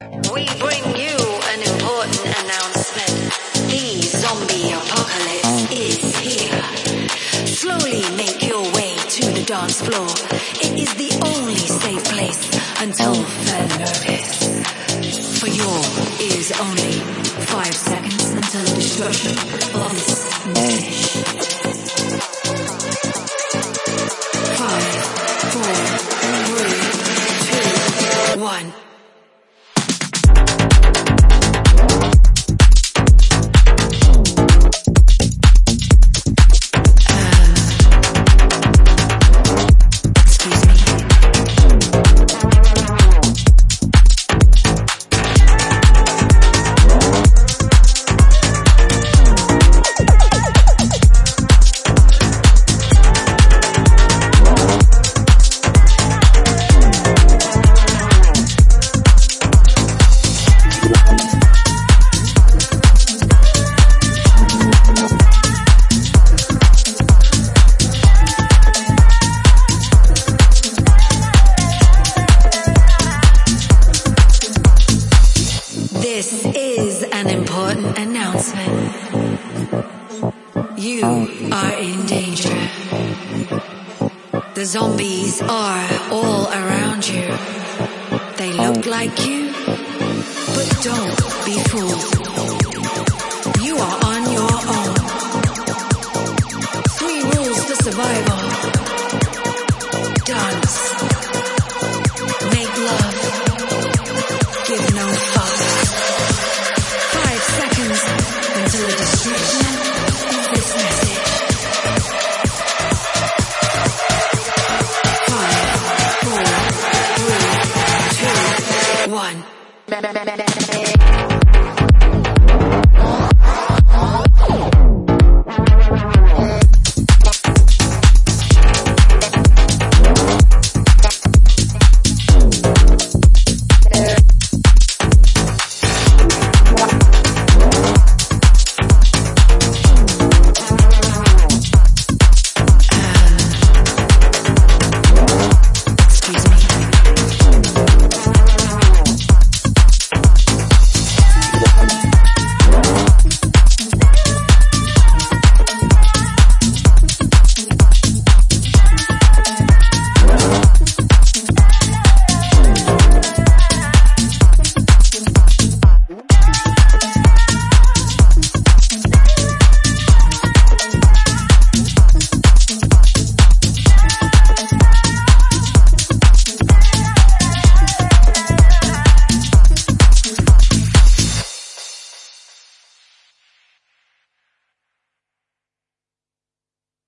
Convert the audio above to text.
We bring you an important announcement. The zombie apocalypse is here. Slowly make your way to the dance floor. It is the only safe place until further notice. For your is only 5 seconds until the destruction of this niche. 5, 4, 3, 2, 1. This is an important announcement. You are in danger. The zombies are all around you. They look like you, but don't be fooled. You are on your own. 3 rules to survival. Dance. Make love. Give no fuck. 5 seconds until the destruction of this message. 5, 4, 3, 2, 1.